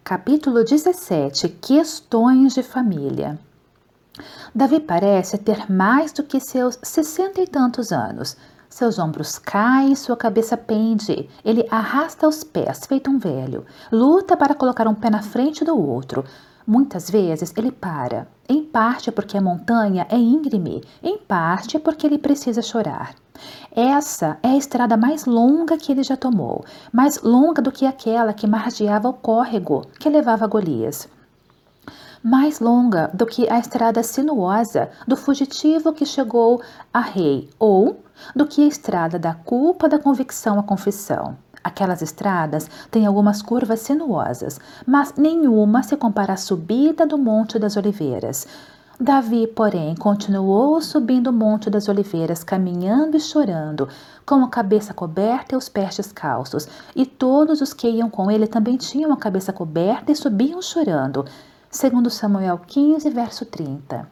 Capítulo 17. Questões de família. Davi parece ter mais do que seus 60 e tantos anos. Seus ombros caem, sua cabeça pende. Ele arrasta os pés, feito um velho. Luta para colocar um pé na frente do outro. Muitas vezes ele para, em parte porque a montanha é íngreme, em parte porque ele precisa chorar. Essa é a estrada mais longa que ele já tomou, mais longa do que aquela que margeava o córrego que levava a Golias. Mais longa do que a estrada sinuosa do fugitivo que chegou a rei, ou do que a estrada da culpa da convicção à confissão. Aquelas estradas têm algumas curvas sinuosas, mas nenhuma se compara à subida do Monte das Oliveiras. Davi, porém, continuou subindo o Monte das Oliveiras, caminhando e chorando, com a cabeça coberta e os pés descalços, e todos os que iam com ele também tinham a cabeça coberta e subiam chorando. Segundo Samuel 15, verso 30.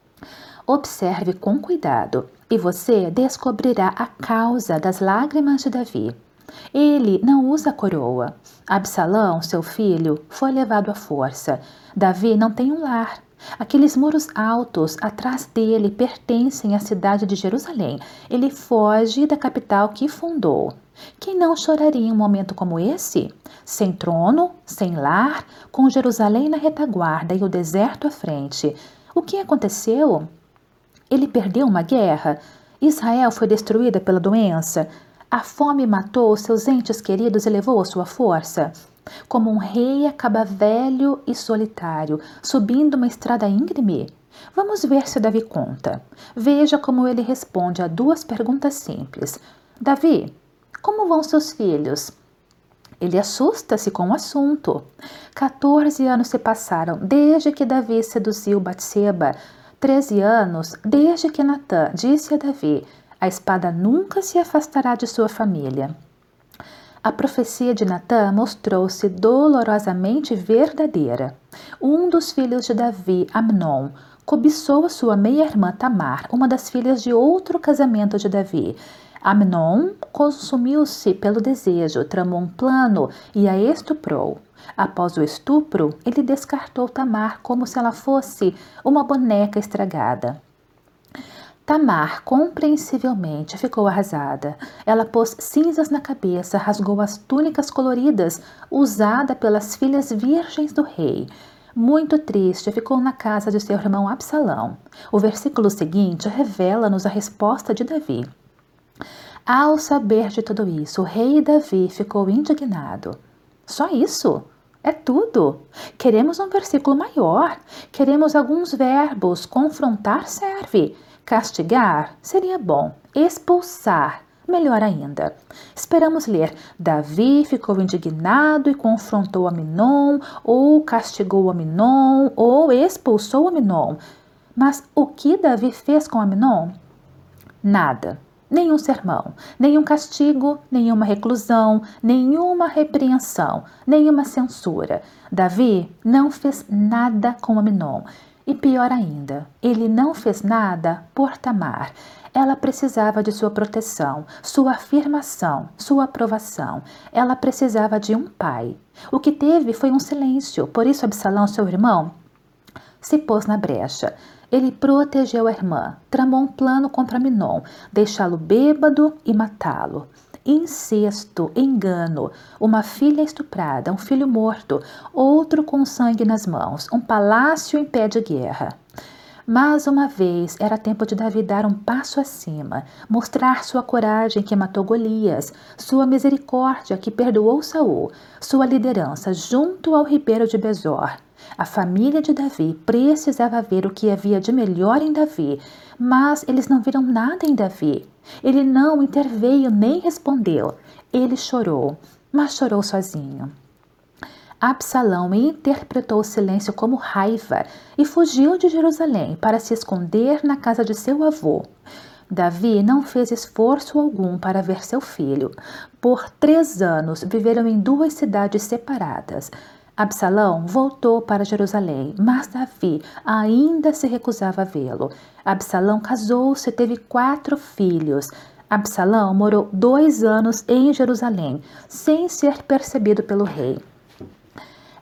Observe com cuidado, e você descobrirá a causa das lágrimas de Davi. Ele não usa coroa. Absalão, seu filho, foi levado à força. Davi não tem um lar. Aqueles muros altos atrás dele pertencem à cidade de Jerusalém. Ele foge da capital que fundou. Quem não choraria em um momento como esse? Sem trono, sem lar, com Jerusalém na retaguarda e o deserto à frente. O que aconteceu? Ele perdeu uma guerra? Israel foi destruída pela doença? A fome matou seus entes queridos e levou a sua força? Como um rei acaba velho e solitário, subindo uma estrada íngreme? Vamos ver se Davi conta. Veja como ele responde a duas perguntas simples. Davi, como vão seus filhos? Ele assusta-se com o assunto. 14 anos se passaram desde que Davi seduziu Batseba. 13 anos desde que Natã disse a Davi: a espada nunca se afastará de sua família. A profecia de Natã mostrou-se dolorosamente verdadeira. Um dos filhos de Davi, Amnon, cobiçou a sua meia-irmã Tamar, uma das filhas de outro casamento de Davi. Amnon consumiu-se pelo desejo, tramou um plano e a estuprou. Após o estupro, ele descartou Tamar como se ela fosse uma boneca estragada. Tamar, compreensivelmente, ficou arrasada. Ela pôs cinzas na cabeça, rasgou as túnicas coloridas usadas pelas filhas virgens do rei. Muito triste, ficou na casa de seu irmão Absalão. O versículo seguinte revela-nos a resposta de Davi. Ao saber de tudo isso, o rei Davi ficou indignado. Só isso? É tudo. Queremos um versículo maior. Queremos alguns verbos. Confrontar serve. Castigar seria bom. Expulsar, melhor ainda. Esperamos ler: Davi ficou indignado e confrontou Amnon, ou castigou Amnon, ou expulsou Amnon. Mas o que Davi fez com Amnon? Nada. Nenhum sermão, nenhum castigo, nenhuma reclusão, nenhuma repreensão, nenhuma censura. Davi não fez nada com Amnon. E pior ainda, ele não fez nada por Tamar. Ela precisava de sua proteção, sua afirmação, sua aprovação. Ela precisava de um pai. O que teve foi um silêncio, por isso Absalão, seu irmão, se pôs na brecha. Ele protegeu a irmã, tramou um plano contra Amnon, deixá-lo bêbado e matá-lo. Incesto, engano, uma filha estuprada, um filho morto, outro com sangue nas mãos, um palácio em pé de guerra. Mais uma vez era tempo de Davi dar um passo acima, mostrar sua coragem que matou Golias, sua misericórdia que perdoou Saul, sua liderança junto ao ribeiro de Besor. A família de Davi precisava ver o que havia de melhor em Davi, mas eles não viram nada em Davi. Ele não interveio nem respondeu. Ele chorou, mas chorou sozinho. Absalão interpretou o silêncio como raiva e fugiu de Jerusalém para se esconder na casa de seu avô. Davi não fez esforço algum para ver seu filho. Por 3 anos viveram em 2 cidades separadas. Absalão voltou para Jerusalém, mas Davi ainda se recusava a vê-lo. Absalão casou-se e teve 4 filhos. Absalão morou 2 anos em Jerusalém, sem ser percebido pelo rei.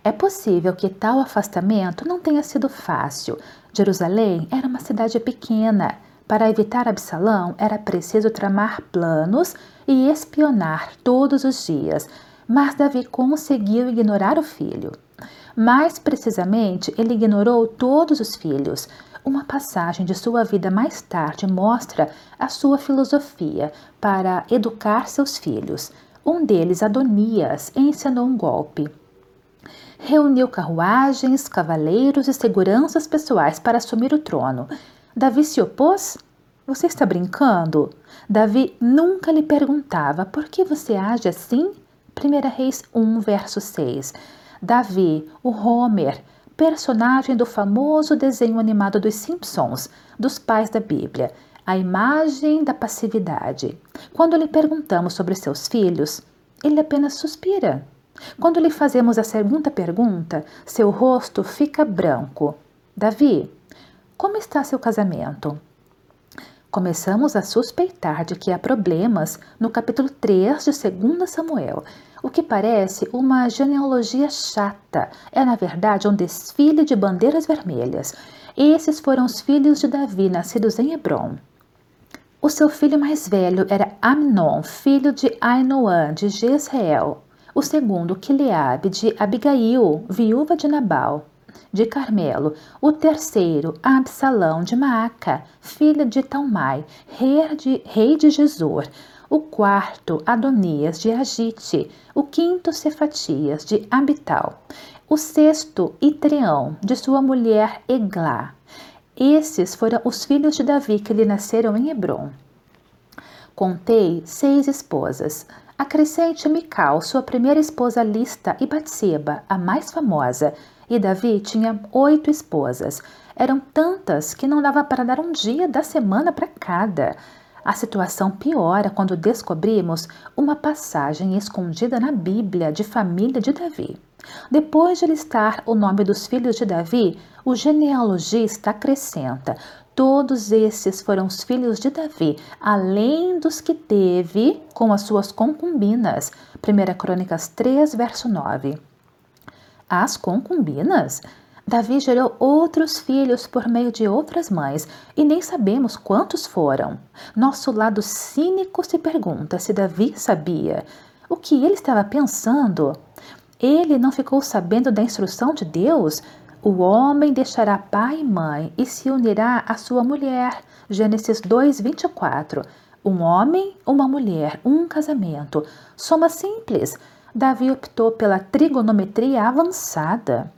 É possível que tal afastamento não tenha sido fácil. Jerusalém era uma cidade pequena. Para evitar Absalão, era preciso tramar planos e espionar todos os dias. Mas Davi conseguiu ignorar o filho. Mais precisamente, ele ignorou todos os filhos. Uma passagem de sua vida mais tarde mostra a sua filosofia para educar seus filhos. Um deles, Adonias, ensinou um golpe. Reuniu carruagens, cavaleiros e seguranças pessoais para assumir o trono. Davi se opôs? Você está brincando? Davi nunca lhe perguntava: por que você age assim? 1 Reis 1, verso 6. Davi, o Homer, personagem do famoso desenho animado dos Simpsons, dos pais da Bíblia, a imagem da passividade. Quando lhe perguntamos sobre seus filhos, ele apenas suspira. Quando lhe fazemos a segunda pergunta, seu rosto fica branco. Davi, como está seu casamento? Começamos a suspeitar de que há problemas no capítulo 3 de 2 Samuel. O que parece uma genealogia chata é, na verdade, um desfile de bandeiras vermelhas. Esses foram os filhos de Davi, nascidos em Hebrom. O seu filho mais velho era Amnon, filho de Ainoã, de Jezreel. O segundo, Quileabe, de Abigail, viúva de Nabal, de Carmelo. O terceiro, Absalão, de Maaca, filha de Talmai, rei de Gesur. O quarto, Adonias, de Agite. O quinto, Cefatias, de Abital. O sexto, Itreão, de sua mulher Eglá. Esses foram os filhos de Davi que lhe nasceram em Hebrom. Contei 6 esposas. Acrescente Mical, sua primeira esposa lista, e Batseba, a mais famosa. E Davi tinha 8 esposas. Eram tantas que não dava para dar um dia da semana para cada. A situação piora quando descobrimos uma passagem escondida na Bíblia de família de Davi. Depois de listar o nome dos filhos de Davi, o genealogista acrescenta: todos esses foram os filhos de Davi, além dos que teve com as suas concubinas. 1 Crônicas 3, verso 9. As concubinas? Davi gerou outros filhos por meio de outras mães, e nem sabemos quantos foram. Nosso lado cínico se pergunta se Davi sabia. O que ele estava pensando? Ele não ficou sabendo da instrução de Deus? O homem deixará pai e mãe e se unirá à sua mulher. Gênesis 2, 24. Um homem, uma mulher, um casamento. Soma simples. Davi optou pela trigonometria avançada.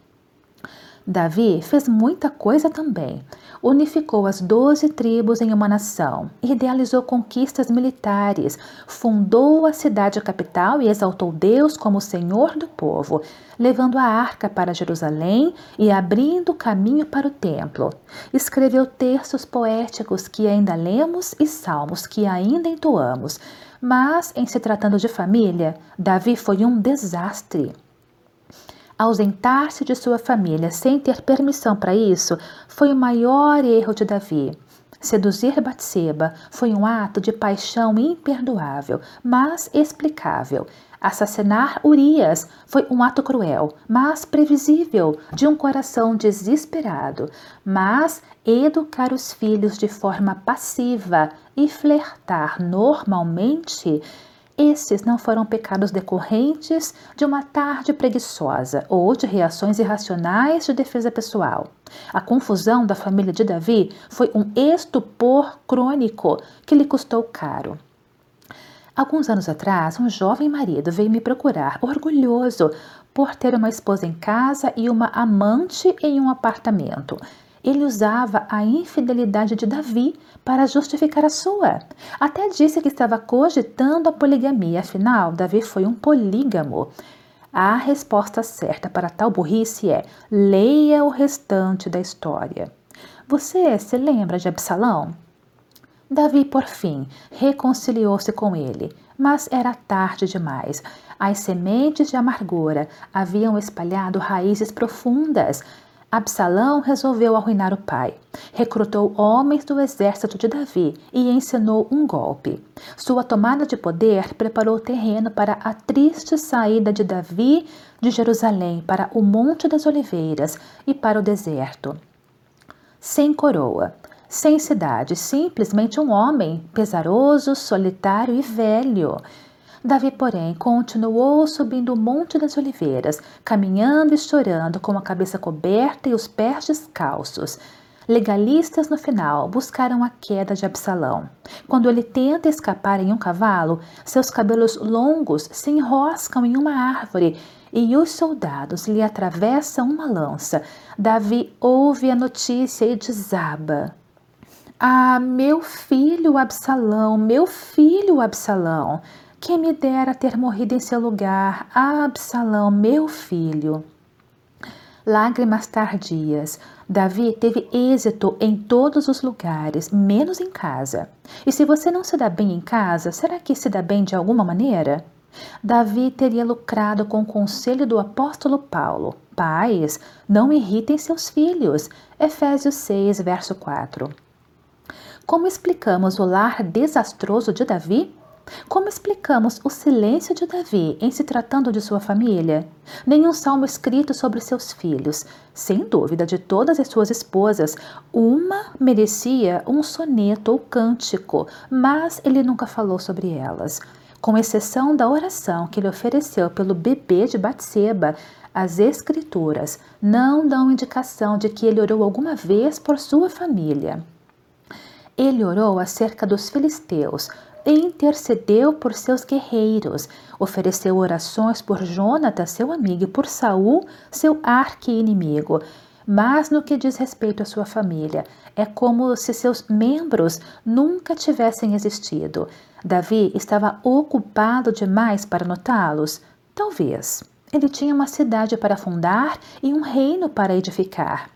Davi fez muita coisa também. Unificou as 12 tribos em uma nação, idealizou conquistas militares, fundou a cidade capital e exaltou Deus como Senhor do povo, levando a arca para Jerusalém e abrindo caminho para o templo. Escreveu textos poéticos que ainda lemos e salmos que ainda entoamos. Mas, em se tratando de família, Davi foi um desastre. Ausentar-se de sua família sem ter permissão para isso foi o maior erro de Davi. Seduzir Batseba foi um ato de paixão imperdoável, mas explicável. Assassinar Urias foi um ato cruel, mas previsível, de um coração desesperado. Mas educar os filhos de forma passiva e flertar normalmente, esses não foram pecados decorrentes de uma tarde preguiçosa ou de reações irracionais de defesa pessoal. A confusão da família de Davi foi um estupor crônico que lhe custou caro. Alguns anos atrás, um jovem marido veio me procurar, orgulhoso por ter uma esposa em casa e uma amante em um apartamento. Ele usava a infidelidade de Davi para justificar a sua. Até disse que estava cogitando a poligamia, afinal, Davi foi um polígamo. A resposta certa para tal burrice é: leia o restante da história. Você se lembra de Absalão? Davi, por fim, reconciliou-se com ele, mas era tarde demais. As sementes de amargura haviam espalhado raízes profundas. Absalão resolveu arruinar o pai. Recrutou homens do exército de Davi e ensinou um golpe. Sua tomada de poder preparou o terreno para a triste saída de Davi de Jerusalém para o Monte das Oliveiras e para o deserto. Sem coroa, sem cidade, simplesmente um homem pesaroso, solitário e velho. Davi, porém, continuou subindo o Monte das Oliveiras, caminhando e chorando com a cabeça coberta e os pés descalços. Legalistas no final buscaram a queda de Absalão. Quando ele tenta escapar em um cavalo, seus cabelos longos se enroscam em uma árvore e os soldados lhe atravessam uma lança. Davi ouve a notícia e desaba. Ah, meu filho Absalão, meu filho Absalão! Quem me dera ter morrido em seu lugar, ah, Absalão, meu filho! Lágrimas tardias. Davi teve êxito em todos os lugares, menos em casa. E se você não se dá bem em casa, será que se dá bem de alguma maneira? Davi teria lucrado com o conselho do apóstolo Paulo. Pais, não irritem seus filhos. Efésios 6, verso 4. Como explicamos o lar desastroso de Davi? Como explicamos o silêncio de Davi em se tratando de sua família? Nenhum salmo escrito sobre seus filhos. Sem dúvida, de todas as suas esposas, uma merecia um soneto ou cântico, mas ele nunca falou sobre elas. Com exceção da oração que ele ofereceu pelo bebê de Batseba, as escrituras não dão indicação de que ele orou alguma vez por sua família. Ele orou acerca dos filisteus, intercedeu por seus guerreiros, ofereceu orações por Jonatas, seu amigo, e por Saul, seu arqui-inimigo. Mas no que diz respeito à sua família, é como se seus membros nunca tivessem existido. Davi estava ocupado demais para notá-los? Talvez. Ele tinha uma cidade para fundar e um reino para edificar.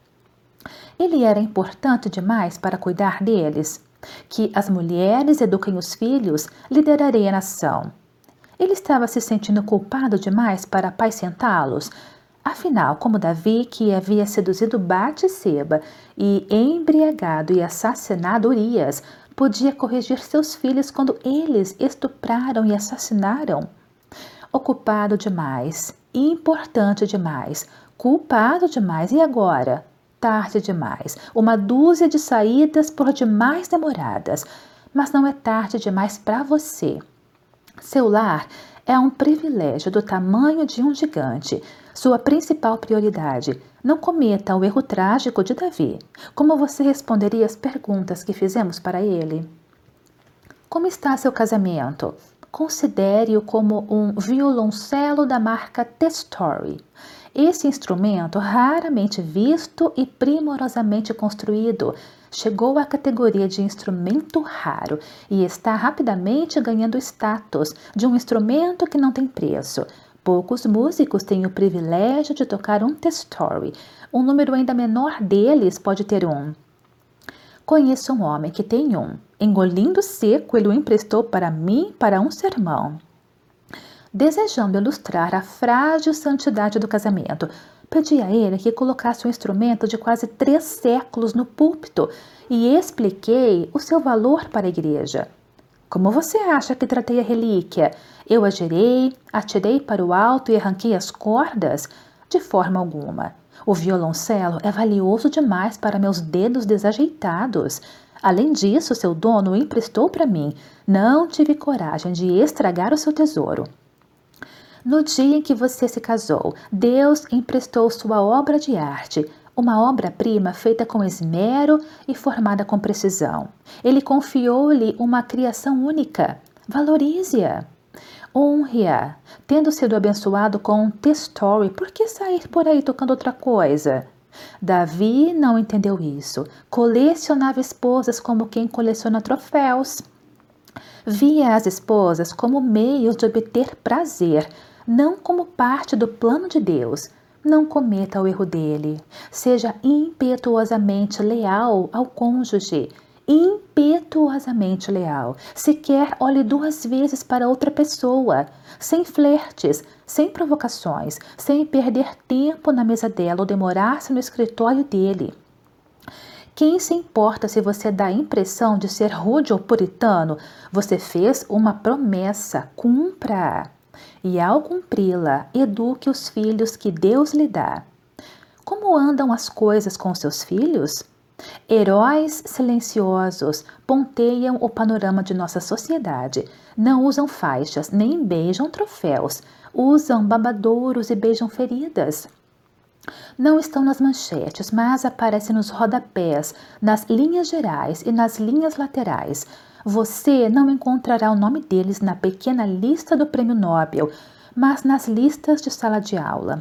Ele era importante demais para cuidar deles? Que as mulheres eduquem os filhos, liderarei a nação. Ele estava se sentindo culpado demais para apacentá-los? Afinal, como Davi, que havia seduzido Batseba e embriagado e assassinado Urias, podia corrigir seus filhos quando eles estupraram e assassinaram? Ocupado demais, importante demais, culpado demais, e agora? Tarde demais, uma dúzia de saídas por demais demoradas, mas não é tarde demais para você. Seu lar é um privilégio do tamanho de um gigante, sua principal prioridade. Não cometa o erro trágico de Davi. Como você responderia às perguntas que fizemos para ele? Como está seu casamento? Considere-o como um violoncelo da marca Testori. Esse instrumento, raramente visto e primorosamente construído, chegou à categoria de instrumento raro e está rapidamente ganhando o status de um instrumento que não tem preço. Poucos músicos têm o privilégio de tocar um Testori. Um número ainda menor deles pode ter um. Conheço um homem que tem um. Engolindo seco, ele o emprestou para mim para um sermão. Desejando ilustrar a frágil santidade do casamento, pedi a ele que colocasse um instrumento de quase 3 séculos no púlpito e expliquei o seu valor para a igreja. Como você acha que tratei a relíquia? Eu a girei, atirei para o alto e arranquei as cordas? De forma alguma. O violoncelo é valioso demais para meus dedos desajeitados. Além disso, seu dono o emprestou para mim. Não tive coragem de estragar o seu tesouro. No dia em que você se casou, Deus emprestou sua obra de arte, uma obra-prima feita com esmero e formada com precisão. Ele confiou-lhe uma criação única. Valorize-a. Honre-a. Tendo sido abençoado com um Testori, por que sair por aí tocando outra coisa? Davi não entendeu isso. Colecionava esposas como quem coleciona troféus. Via as esposas como meios de obter prazer, não como parte do plano de Deus. Não cometa o erro dele. Seja impetuosamente leal ao cônjuge. impetuosamente leal. Sequer olhe 2 vezes para outra pessoa, sem flertes, sem provocações, sem perder tempo na mesa dela ou demorar-se no escritório dele. Quem se importa se você dá a impressão de ser rude ou puritano? Você fez uma promessa, cumpra-a. E ao cumpri-la, eduque os filhos que Deus lhe dá. Como andam as coisas com seus filhos? Heróis silenciosos ponteiam o panorama de nossa sociedade. Não usam faixas, nem beijam troféus. Usam babadouros e beijam feridas. Não estão nas manchetes, mas aparecem nos rodapés, nas linhas gerais e nas linhas laterais. Você não encontrará o nome deles na pequena lista do Prêmio Nobel, mas nas listas de sala de aula,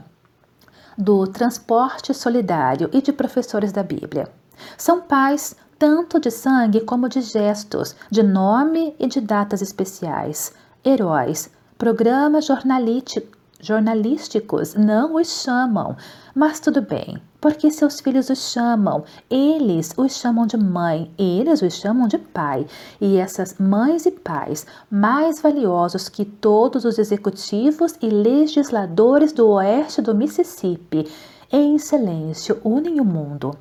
do transporte solidário e de professores da Bíblia. São pais tanto de sangue como de gestos, de nome e de datas especiais. Heróis, programas jornalísticos não os chamam, mas tudo bem, porque seus filhos os chamam, eles os chamam de mãe, eles os chamam de pai, e essas mães e pais, mais valiosos que todos os executivos e legisladores do oeste do Mississippi, em silêncio unem o mundo.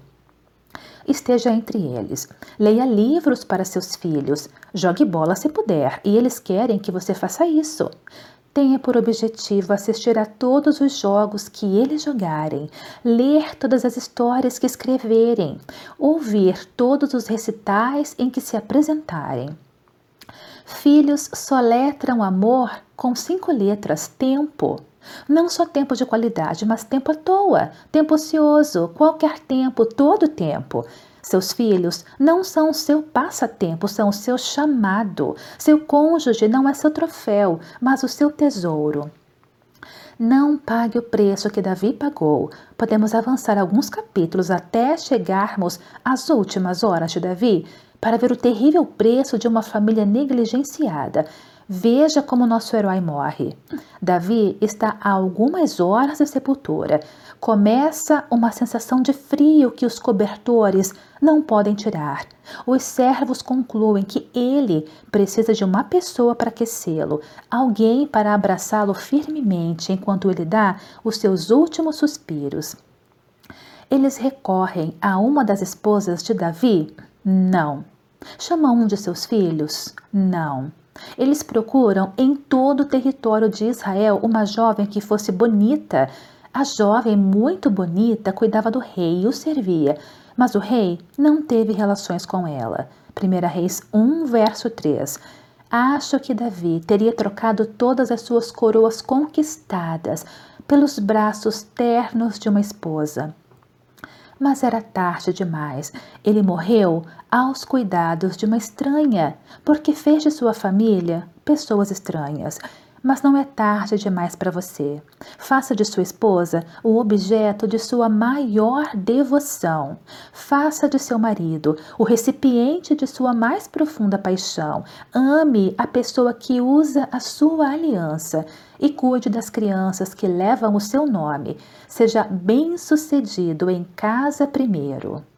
Esteja entre eles. Leia livros para seus filhos. Jogue bola se puder, e eles querem que você faça isso. Tenha por objetivo assistir a todos os jogos que eles jogarem, ler todas as histórias que escreverem, ouvir todos os recitais em que se apresentarem. Filhos soletram amor com 5 letras, tempo. Não só tempo de qualidade, mas tempo à toa, tempo ocioso, qualquer tempo, todo tempo. Seus filhos não são o seu passatempo, são o seu chamado. Seu cônjuge não é seu troféu, mas o seu tesouro. Não pague o preço que Davi pagou. Podemos avançar alguns capítulos até chegarmos às últimas horas de Davi para ver o terrível preço de uma família negligenciada. Veja como nosso herói morre. Davi está a algumas horas da sepultura. Começa uma sensação de frio que os cobertores não podem tirar. Os servos concluem que ele precisa de uma pessoa para aquecê-lo, alguém para abraçá-lo firmemente enquanto ele dá os seus últimos suspiros. Eles recorrem a uma das esposas de Davi? Não. Chamam um de seus filhos? Não. Eles procuram em todo o território de Israel uma jovem que fosse bonita. A jovem, muito bonita, cuidava do rei e o servia, mas o rei não teve relações com ela. 1 Reis 1, verso 3. Acho que Davi teria trocado todas as suas coroas conquistadas pelos braços ternos de uma esposa. Mas era tarde demais. Ele morreu aos cuidados de uma estranha, porque fez de sua família pessoas estranhas. Mas não é tarde demais para você. Faça de sua esposa o objeto de sua maior devoção. Faça de seu marido o recipiente de sua mais profunda paixão. Ame a pessoa que usa a sua aliança e cuide das crianças que levam o seu nome. Seja bem-sucedido em casa primeiro.